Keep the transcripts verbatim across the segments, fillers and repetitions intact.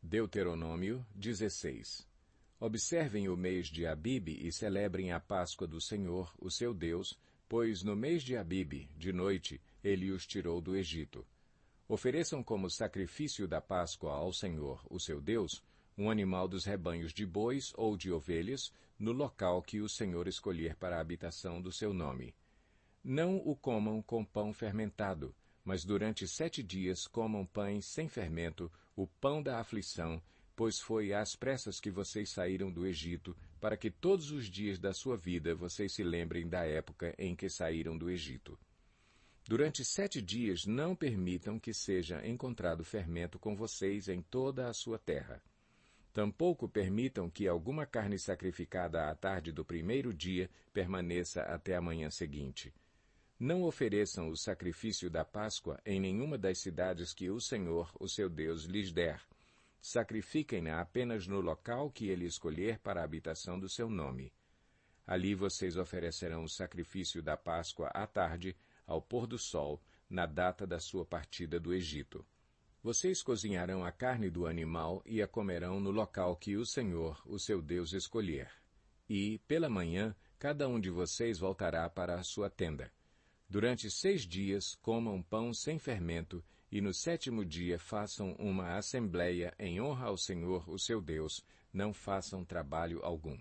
Deuteronômio dezesseis. Observem o mês de Abibe e celebrem a Páscoa do Senhor, o seu Deus, pois no mês de Abibe, de noite, ele os tirou do Egito. Ofereçam como sacrifício da Páscoa ao Senhor, o seu Deus, um animal dos rebanhos de bois ou de ovelhas, no local que o Senhor escolher para a habitação do seu nome. Não o comam com pão fermentado, mas durante sete dias comam pães sem fermento, o pão da aflição, pois foi às pressas que vocês saíram do Egito, para que todos os dias da sua vida vocês se lembrem da época em que saíram do Egito. Durante sete dias não permitam que seja encontrado fermento com vocês em toda a sua terra. Tampouco permitam que alguma carne sacrificada à tarde do primeiro dia permaneça até a manhã seguinte. Não ofereçam o sacrifício da Páscoa em nenhuma das cidades que o Senhor, o seu Deus, lhes der. Sacrifiquem-na apenas no local que ele escolher para a habitação do seu nome. Ali vocês oferecerão o sacrifício da Páscoa à tarde, ao pôr do sol, na data da sua partida do Egito. Vocês cozinharão a carne do animal e a comerão no local que o Senhor, o seu Deus, escolher. E, pela manhã, cada um de vocês voltará para a sua tenda. Durante seis dias comam pão sem fermento, e no sétimo dia façam uma assembleia em honra ao Senhor, o seu Deus, não façam trabalho algum.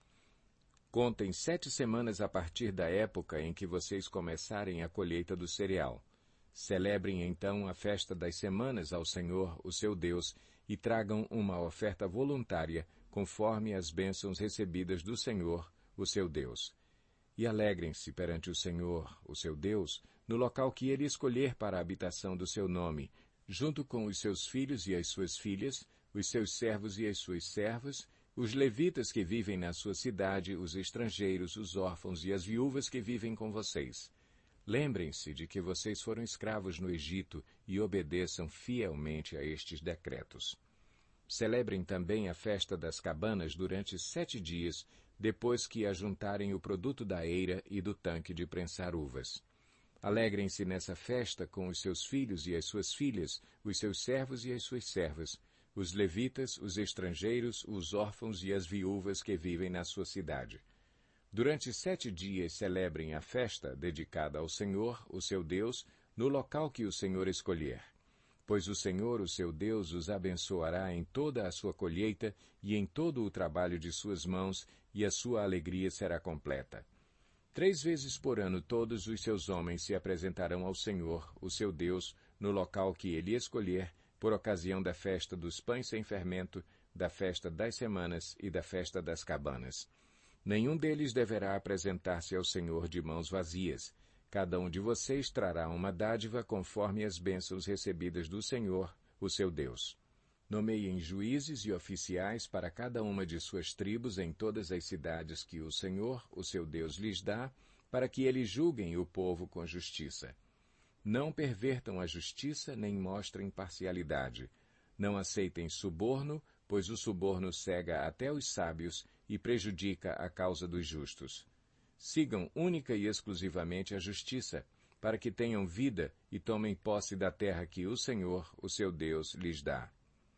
Contem sete semanas a partir da época em que vocês começarem a colheita do cereal. Celebrem então a festa das semanas ao Senhor, o seu Deus, e tragam uma oferta voluntária, conforme as bênçãos recebidas do Senhor, o seu Deus. E alegrem-se perante o Senhor, o seu Deus, no local que ele escolher para a habitação do seu nome, junto com os seus filhos e as suas filhas, os seus servos e as suas servas, os levitas que vivem na sua cidade, os estrangeiros, os órfãos e as viúvas que vivem com vocês. Lembrem-se de que vocês foram escravos no Egito e obedeçam fielmente a estes decretos. Celebrem também a festa das cabanas durante sete dias, depois que ajuntarem o produto da eira e do tanque de prensar uvas. Alegrem-se nessa festa com os seus filhos e as suas filhas, os seus servos e as suas servas, os levitas, os estrangeiros, os órfãos e as viúvas que vivem na sua cidade. Durante sete dias celebrem a festa dedicada ao Senhor, o seu Deus, no local que o Senhor escolher. Pois o Senhor, o seu Deus, os abençoará em toda a sua colheita e em todo o trabalho de suas mãos, e a sua alegria será completa. Três vezes por ano todos os seus homens se apresentarão ao Senhor, o seu Deus, no local que ele escolher, por ocasião da festa dos pães sem fermento, da festa das semanas e da festa das cabanas. Nenhum deles deverá apresentar-se ao Senhor de mãos vazias. Cada um de vocês trará uma dádiva conforme as bênçãos recebidas do Senhor, o seu Deus. Nomeiem juízes e oficiais para cada uma de suas tribos em todas as cidades que o Senhor, o seu Deus, lhes dá, para que eles julguem o povo com justiça. Não pervertam a justiça nem mostrem parcialidade. Não aceitem suborno, pois o suborno cega até os sábios e prejudica a causa dos justos. Sigam única e exclusivamente a justiça, para que tenham vida e tomem posse da terra que o Senhor, o seu Deus, lhes dá.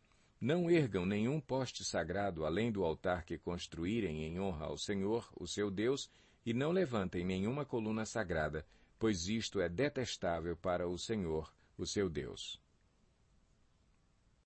Não ergam nenhum poste sagrado além do altar que construírem em honra ao Senhor, o seu Deus, e não levantem nenhuma coluna sagrada, pois isto é detestável para o Senhor, o seu Deus.